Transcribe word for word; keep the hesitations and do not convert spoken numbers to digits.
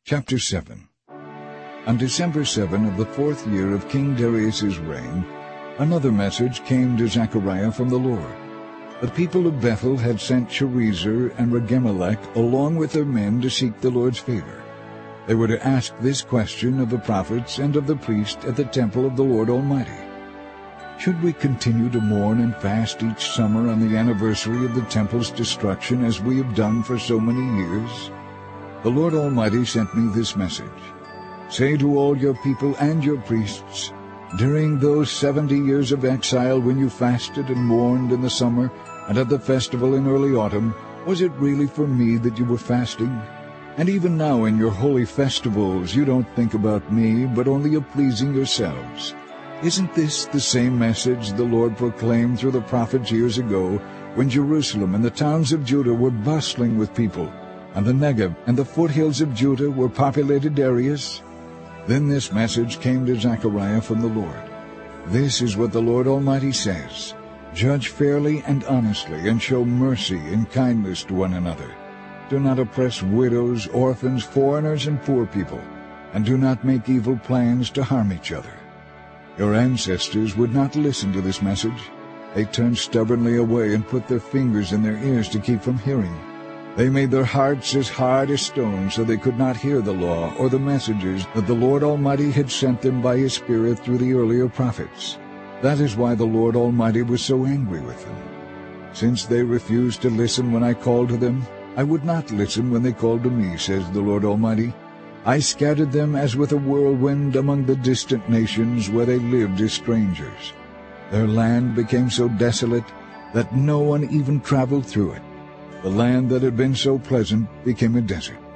Chapter seven. On December seventh of the fourth year of King Darius's reign, another message came to Zechariah from the Lord. The people of Bethel had sent Sharezer and Regemelech along with their men to seek the Lord's favor. They were to ask this question of the prophets and of the priests at the temple of the Lord Almighty. Should we continue to mourn and fast each summer on the anniversary of the temple's destruction as we have done for so many years? The Lord Almighty sent me this message. Say to all your people and your priests, during those seventy years of exile when you fasted and mourned in the summer and at the festival in early autumn, was it really for me that you were fasting? And even now in your holy festivals you don't think about me, but only of pleasing yourselves. Isn't this the same message the Lord proclaimed through the prophets years ago, when Jerusalem and the towns of Judah were bustling with people, and the Negev and the foothills of Judah were populated areas? Then this message came to Zechariah from the Lord. This is what the Lord Almighty says. Judge fairly and honestly, and show mercy and kindness to one another. Do not oppress widows, orphans, foreigners, and poor people, and do not make evil plans to harm each other. Your ancestors would not listen to this message. They turned stubbornly away and put their fingers in their ears to keep from hearing. They made their hearts as hard as stone so they could not hear the law or the messages that the Lord Almighty had sent them by His Spirit through the earlier prophets. That is why the Lord Almighty was so angry with them. Since they refused to listen when I called to them, I would not listen when they called to me, says the Lord Almighty. I scattered them as with a whirlwind among the distant nations where they lived as strangers. Their land became so desolate that no one even traveled through it. The land that had been so pleasant became a desert.